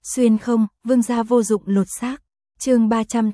Xuyên không, vương gia vô dụng lột xác. Chương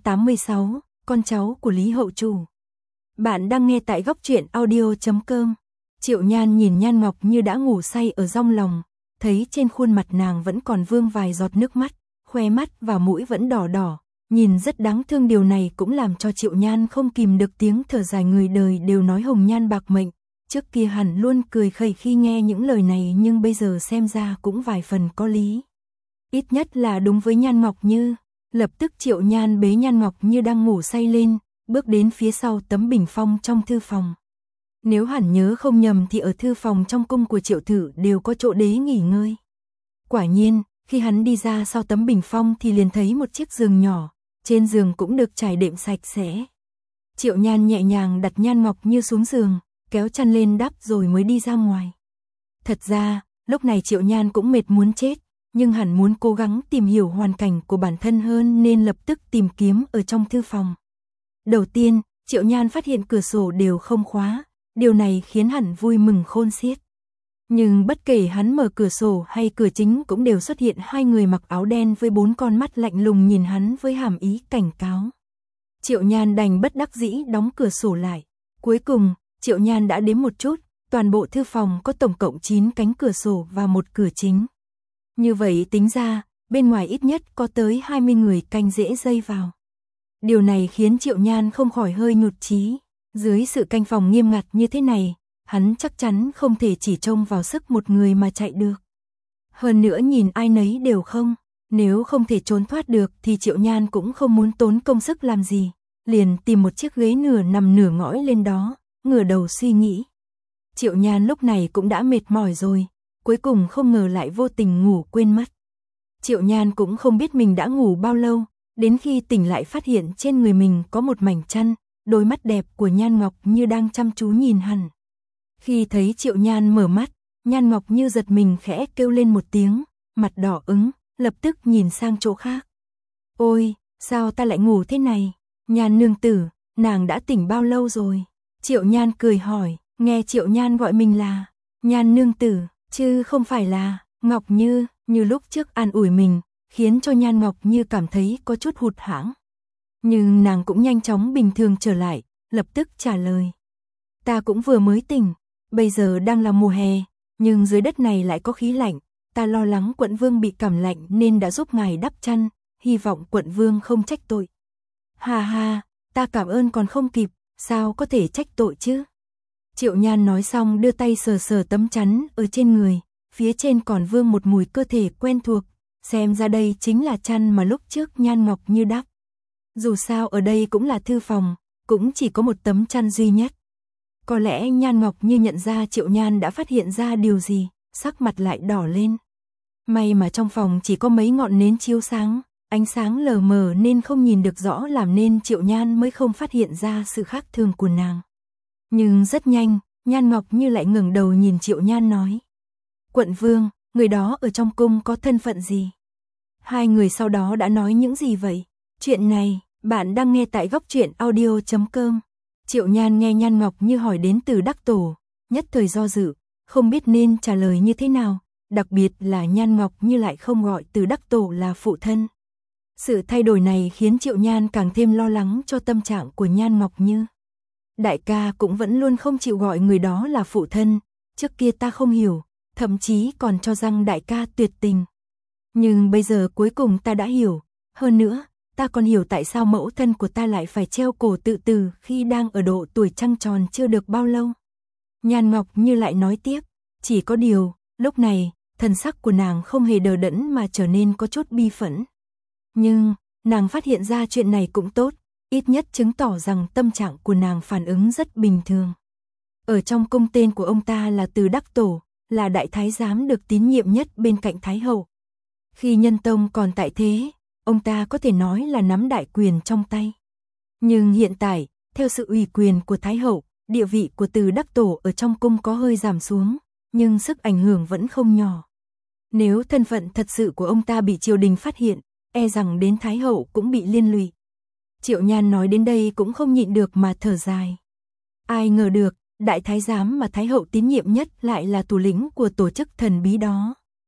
386, con cháu của Lý Hậu Chủ. Bạn đang nghe tại góc truyện audio.com. Triệu Nhan nhìn Nhan Ngọc Như đã ngủ say ở trong lòng, thấy trên khuôn mặt nàng vẫn còn vương vài giọt nước mắt, khóe mắt và mũi vẫn đỏ đỏ, nhìn rất đáng thương. Điều này cũng làm cho Triệu Nhan không kìm được tiếng thở dài. Người đời đều nói hồng nhan bạc mệnh, trước kia hẳn luôn cười khẩy khi nghe những lời này, nhưng bây giờ xem ra cũng vài phần có lý. Ít nhất là đúng với Nhan Ngọc Như. Lập tức Triệu Nhan bế Nhan Ngọc Như đang ngủ say lên, bước đến phía sau tấm bình phong trong thư phòng. Nếu hẳn nhớ không nhầm thì ở thư phòng trong cung của Triệu Thử đều có chỗ đế nghỉ ngơi. Quả nhiên, khi hắn đi ra sau tấm bình phong thì liền thấy một chiếc giường nhỏ, trên giường cũng được trải đệm sạch sẽ. Triệu Nhan nhẹ nhàng đặt Nhan Ngọc Như xuống giường, kéo chăn lên đắp rồi mới đi ra ngoài. Thật ra, lúc này Triệu Nhan cũng mệt muốn chết, nhưng hẳn muốn cố gắng tìm hiểu hoàn cảnh của bản thân hơn nên lập tức tìm kiếm ở trong thư phòng. Đầu tiên, Triệu Nhan phát hiện cửa sổ đều không khóa, điều này khiến hẳn vui mừng khôn xiết. Nhưng bất kể hắn mở cửa sổ hay cửa chính cũng đều xuất hiện hai người mặc áo đen với 4 con mắt lạnh lùng nhìn hắn với hàm ý cảnh cáo. Triệu Nhan đành bất đắc dĩ đóng cửa sổ lại. Cuối cùng, Triệu Nhan đã đếm một chút, toàn bộ thư phòng có tổng cộng 9 cánh cửa sổ và một cửa chính. Như vậy tính ra, bên ngoài ít nhất có tới 20 người canh dễ dây vào. Điều này khiến Triệu Nhan không khỏi hơi nhụt chí. Dưới sự canh phòng nghiêm ngặt như thế này, hắn chắc chắn không thể chỉ trông vào sức một người mà chạy được. Hơn nữa nhìn ai nấy đều không, nếu không thể trốn thoát được thì Triệu Nhan cũng không muốn tốn công sức làm gì, liền tìm một chiếc ghế nửa nằm nửa ngõi lên đó, ngửa đầu suy nghĩ. Triệu Nhan lúc này cũng đã mệt mỏi rồi, cuối cùng không ngờ lại vô tình ngủ quên mất. Triệu Nhan cũng không biết mình đã ngủ bao lâu, đến khi tỉnh lại phát hiện trên người mình có một mảnh chăn, đôi mắt đẹp của Nhan Ngọc Như đang chăm chú nhìn hẳn. Khi thấy Triệu Nhan mở mắt, Nhan Ngọc Như giật mình khẽ kêu lên một tiếng, mặt đỏ ửng, lập tức nhìn sang chỗ khác. Ôi, sao ta lại ngủ thế này? Nhan nương tử, nàng đã tỉnh bao lâu rồi? Triệu Nhan cười hỏi, nghe Triệu Nhan gọi mình là Nhan nương tử, chứ không phải là Ngọc Như, như lúc trước an ủi mình, khiến cho Nhan Ngọc Như cảm thấy có chút hụt hẫng. Nhưng nàng cũng nhanh chóng bình thường trở lại, lập tức trả lời. Ta cũng vừa mới tỉnh, bây giờ đang là mùa hè, nhưng dưới đất này lại có khí lạnh, ta lo lắng quận vương bị cảm lạnh nên đã giúp ngài đắp chăn, hy vọng quận vương không trách tội. Ha ha, ta cảm ơn còn không kịp, sao có thể trách tội chứ? Triệu Nhan nói xong đưa tay sờ sờ tấm chắn ở trên người, phía trên còn vương một mùi cơ thể quen thuộc, xem ra đây chính là chăn mà lúc trước Nhan Ngọc Như đắp. Dù sao ở đây cũng là thư phòng, cũng chỉ có một tấm chăn duy nhất. Có lẽ Nhan Ngọc Như nhận ra Triệu Nhan đã phát hiện ra điều gì, sắc mặt lại đỏ lên. May mà trong phòng chỉ có mấy ngọn nến chiếu sáng, ánh sáng lờ mờ nên không nhìn được rõ, làm nên Triệu Nhan mới không phát hiện ra sự khác thường của nàng. Nhưng rất nhanh, Nhan Ngọc Như lại ngẩng đầu nhìn Triệu Nhan nói. Quận vương, người đó ở trong cung có thân phận gì? Hai người sau đó đã nói những gì vậy? Chuyện này, bạn đang nghe tại góc truyện audio.com. Triệu Nhan nghe Nhan Ngọc Như hỏi đến Từ Đắc Tổ, nhất thời do dự, không biết nên trả lời như thế nào, đặc biệt là Nhan Ngọc Như lại không gọi Từ Đắc Tổ là phụ thân. Sự thay đổi này khiến Triệu Nhan càng thêm lo lắng cho tâm trạng của Nhan Ngọc Như. Đại ca cũng vẫn luôn không chịu gọi người đó là phụ thân, trước kia ta không hiểu, thậm chí còn cho rằng đại ca tuyệt tình. Nhưng bây giờ cuối cùng ta đã hiểu, hơn nữa, ta còn hiểu tại sao mẫu thân của ta lại phải treo cổ tự tử khi đang ở độ tuổi trăng tròn chưa được bao lâu. Nhan Ngọc Như lại nói tiếp, chỉ có điều, lúc này, thần sắc của nàng không hề đờ đẫn mà trở nên có chút bi phẫn. Nhưng, nàng phát hiện ra chuyện này cũng tốt, ít nhất chứng tỏ rằng tâm trạng của nàng phản ứng rất bình thường. Ở trong cung tên của ông ta là Từ Đắc Tổ, là đại thái giám được tín nhiệm nhất bên cạnh Thái Hậu. Khi Nhân Tông còn tại thế, ông ta có thể nói là nắm đại quyền trong tay. Nhưng hiện tại, theo sự ủy quyền của Thái Hậu, địa vị của Từ Đắc Tổ ở trong cung có hơi giảm xuống, nhưng sức ảnh hưởng vẫn không nhỏ. Nếu thân phận thật sự của ông ta bị triều đình phát hiện, e rằng đến Thái Hậu cũng bị liên lụy. Triệu Nhan nói đến đây cũng không nhịn được mà thở dài. Ai ngờ được, đại thái giám mà Thái Hậu tín nhiệm nhất lại là thủ lĩnh của tổ chức thần bí đó.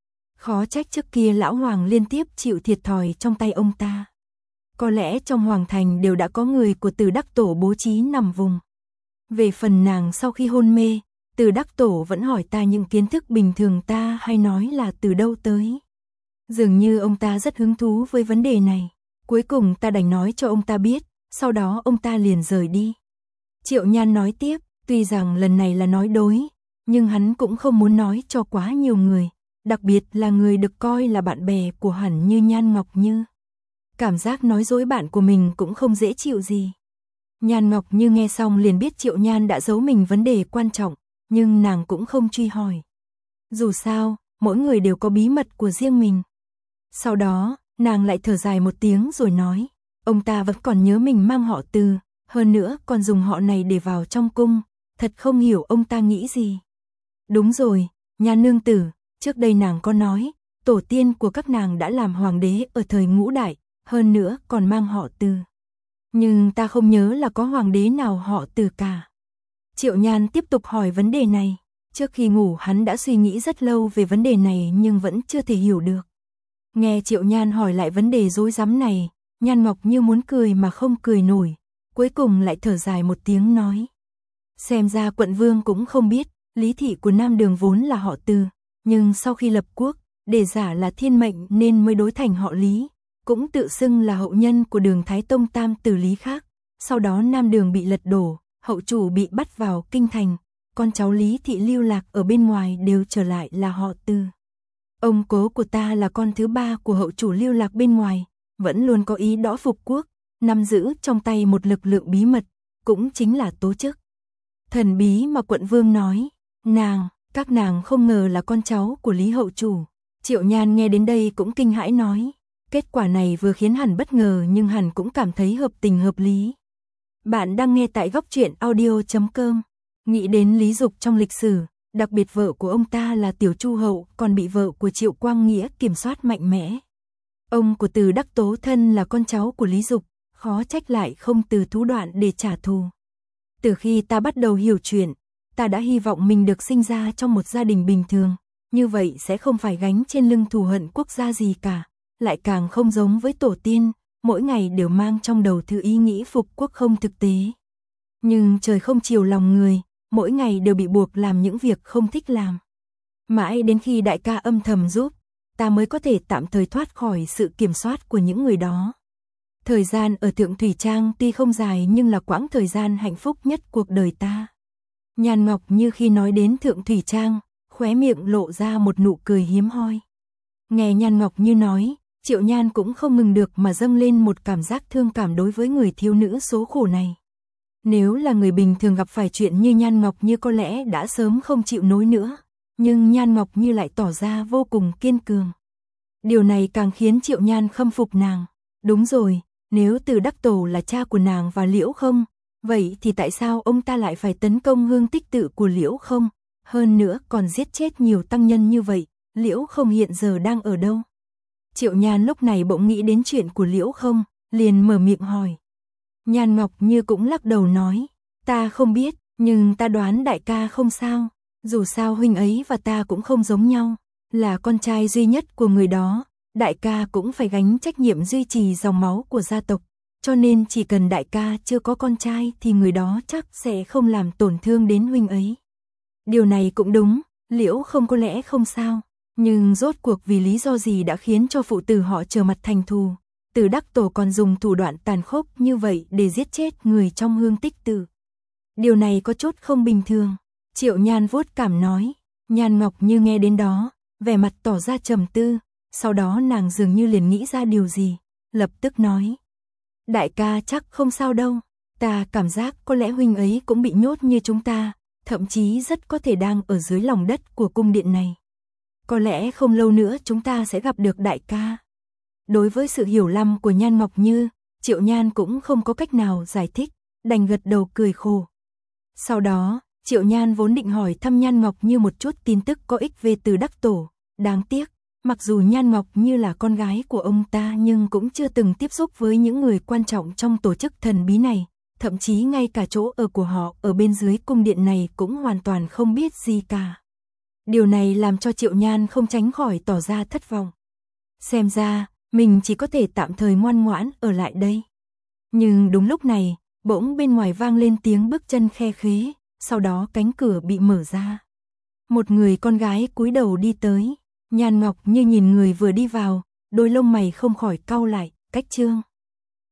Khó trách trước kia lão hoàng liên tiếp chịu thiệt thòi trong tay ông ta. Có lẽ trong hoàng thành đều đã có người của Từ Đắc Tổ bố trí nằm vùng. Về phần nàng sau khi hôn mê, Từ Đắc Tổ vẫn hỏi ta những kiến thức bình thường ta hay nói là từ đâu tới. Dường như ông ta rất hứng thú với vấn đề này. Cuối cùng ta đành nói cho ông ta biết, sau đó ông ta liền rời đi. Triệu Nhan nói tiếp, tuy rằng lần này là nói dối, nhưng hắn cũng không muốn nói cho quá nhiều người, đặc biệt là người được coi là bạn bè của hắn như Nhan Ngọc Như. Cảm giác nói dối bạn của mình cũng không dễ chịu gì. Nhan Ngọc Như nghe xong liền biết Triệu Nhan đã giấu mình vấn đề quan trọng, nhưng nàng cũng không truy hỏi. Dù sao, mỗi người đều có bí mật của riêng mình. Sau đó, nàng lại thở dài một tiếng rồi nói, ông ta vẫn còn nhớ mình mang họ Từ, hơn nữa còn dùng họ này để vào trong cung, thật không hiểu ông ta nghĩ gì. Đúng rồi, Nhan nương tử, trước đây nàng có nói, tổ tiên của các nàng đã làm hoàng đế ở thời Ngũ Đại, hơn nữa còn mang họ Từ. Nhưng ta không nhớ là có hoàng đế nào họ Từ cả. Triệu Nhan tiếp tục hỏi vấn đề này. Trước khi ngủ hắn đã suy nghĩ rất lâu về vấn đề này nhưng vẫn chưa thể hiểu được. Nghe Triệu Nhan hỏi lại vấn đề rối rắm này, Nhan Ngọc Như muốn cười mà không cười nổi, cuối cùng lại thở dài một tiếng nói. Xem ra quận vương cũng không biết, lý thị của Nam Đường vốn là họ Từ, nhưng sau khi lập quốc, để giả là thiên mệnh nên mới đối thành họ Lý, cũng tự xưng là hậu nhân của Đường Thái Tông tam tử Lý khác. Sau đó Nam Đường bị lật đổ, hậu chủ bị bắt vào kinh thành, con cháu Lý thị lưu lạc ở bên ngoài đều trở lại là họ Từ. Ông cố của ta là con thứ ba của hậu chủ lưu lạc bên ngoài, vẫn luôn có ý đõ phục quốc, nắm giữ trong tay một lực lượng bí mật, cũng chính là tố chức. Thần bí mà quận vương nói, các nàng không ngờ là con cháu của Lý hậu chủ. Triệu Nhan nghe đến đây cũng kinh hãi nói, kết quả này vừa khiến hắn bất ngờ nhưng hắn cũng cảm thấy hợp tình hợp lý. Bạn đang nghe tại góc truyện audio.com. Nghĩ đến Lý Dục trong lịch sử, đặc biệt vợ của ông ta là Tiểu Chu Hậu còn bị vợ của Triệu Quang Nghĩa kiểm soát mạnh mẽ. Ông của Từ Đắc Tố thân là con cháu của Lý Dục, khó trách lại không từ thủ đoạn để trả thù. Từ khi ta bắt đầu hiểu chuyện, ta đã hy vọng mình được sinh ra trong một gia đình bình thường, như vậy sẽ không phải gánh trên lưng thù hận quốc gia gì cả, lại càng không giống với tổ tiên, mỗi ngày đều mang trong đầu thứ ý nghĩ phục quốc không thực tế. Nhưng trời không chiều lòng người, mỗi ngày đều bị buộc làm những việc không thích làm. Mãi đến khi đại ca âm thầm giúp, ta mới có thể tạm thời thoát khỏi sự kiểm soát của những người đó. Thời gian ở Thượng Thủy Trang tuy không dài nhưng là quãng thời gian hạnh phúc nhất cuộc đời ta. Nhan Ngọc Như khi nói đến Thượng Thủy Trang, khóe miệng lộ ra một nụ cười hiếm hoi. Nghe Nhan Ngọc Như nói, Triệu Nhan cũng không ngừng được mà dâng lên một cảm giác thương cảm đối với người thiếu nữ số khổ này. Nếu là người bình thường gặp phải chuyện như Nhan Ngọc Như có lẽ đã sớm không chịu nổi nữa, nhưng Nhan Ngọc Như lại tỏ ra vô cùng kiên cường. Điều này càng khiến Triệu Nhan khâm phục nàng. Đúng rồi, nếu Từ Đắc Tổ là cha của nàng và Liễu Không, vậy thì tại sao ông ta lại phải tấn công hương tích tự của Liễu Không, hơn nữa còn giết chết nhiều tăng nhân như vậy, Liễu Không hiện giờ đang ở đâu? Triệu Nhan lúc này bỗng nghĩ đến chuyện của Liễu Không, liền mở miệng hỏi. Nhan Ngọc Như cũng lắc đầu nói, ta không biết, nhưng ta đoán đại ca không sao, dù sao huynh ấy và ta cũng không giống nhau, là con trai duy nhất của người đó, đại ca cũng phải gánh trách nhiệm duy trì dòng máu của gia tộc, cho nên chỉ cần đại ca chưa có con trai thì người đó chắc sẽ không làm tổn thương đến huynh ấy. Điều này cũng đúng, Liễu Không có lẽ không sao, nhưng rốt cuộc vì lý do gì đã khiến cho phụ tử họ trở mặt thành thù. Từ Đắc Tổ còn dùng thủ đoạn tàn khốc như vậy để giết chết người trong hương tích tự. Điều này có chút không bình thường. Triệu Nhan vuốt cảm nói. Nhan Ngọc Như nghe đến đó, vẻ mặt tỏ ra trầm tư, sau đó nàng dường như liền nghĩ ra điều gì, lập tức nói. Đại ca chắc không sao đâu, ta cảm giác có lẽ huynh ấy cũng bị nhốt như chúng ta, thậm chí rất có thể đang ở dưới lòng đất của cung điện này. Có lẽ không lâu nữa chúng ta sẽ gặp được đại ca. Đối với sự hiểu lầm của Nhan Ngọc Như, Triệu Nhan cũng không có cách nào giải thích, đành gật đầu cười khổ. Sau đó, Triệu Nhan vốn định hỏi thăm Nhan Ngọc Như một chút tin tức có ích về Từ Đắc Tổ, đáng tiếc, mặc dù Nhan Ngọc Như là con gái của ông ta nhưng cũng chưa từng tiếp xúc với những người quan trọng trong tổ chức thần bí này, thậm chí ngay cả chỗ ở của họ ở bên dưới cung điện này cũng hoàn toàn không biết gì cả. Điều này làm cho Triệu Nhan không tránh khỏi tỏ ra thất vọng. Xem ra, mình chỉ có thể tạm thời ngoan ngoãn ở lại đây. Nhưng đúng lúc này, bỗng bên ngoài vang lên tiếng bước chân khe khế, sau đó cánh cửa bị mở ra. Một người con gái cúi đầu đi tới, Nhan Ngọc Như nhìn người vừa đi vào, đôi lông mày không khỏi cau lại, Cách Trương.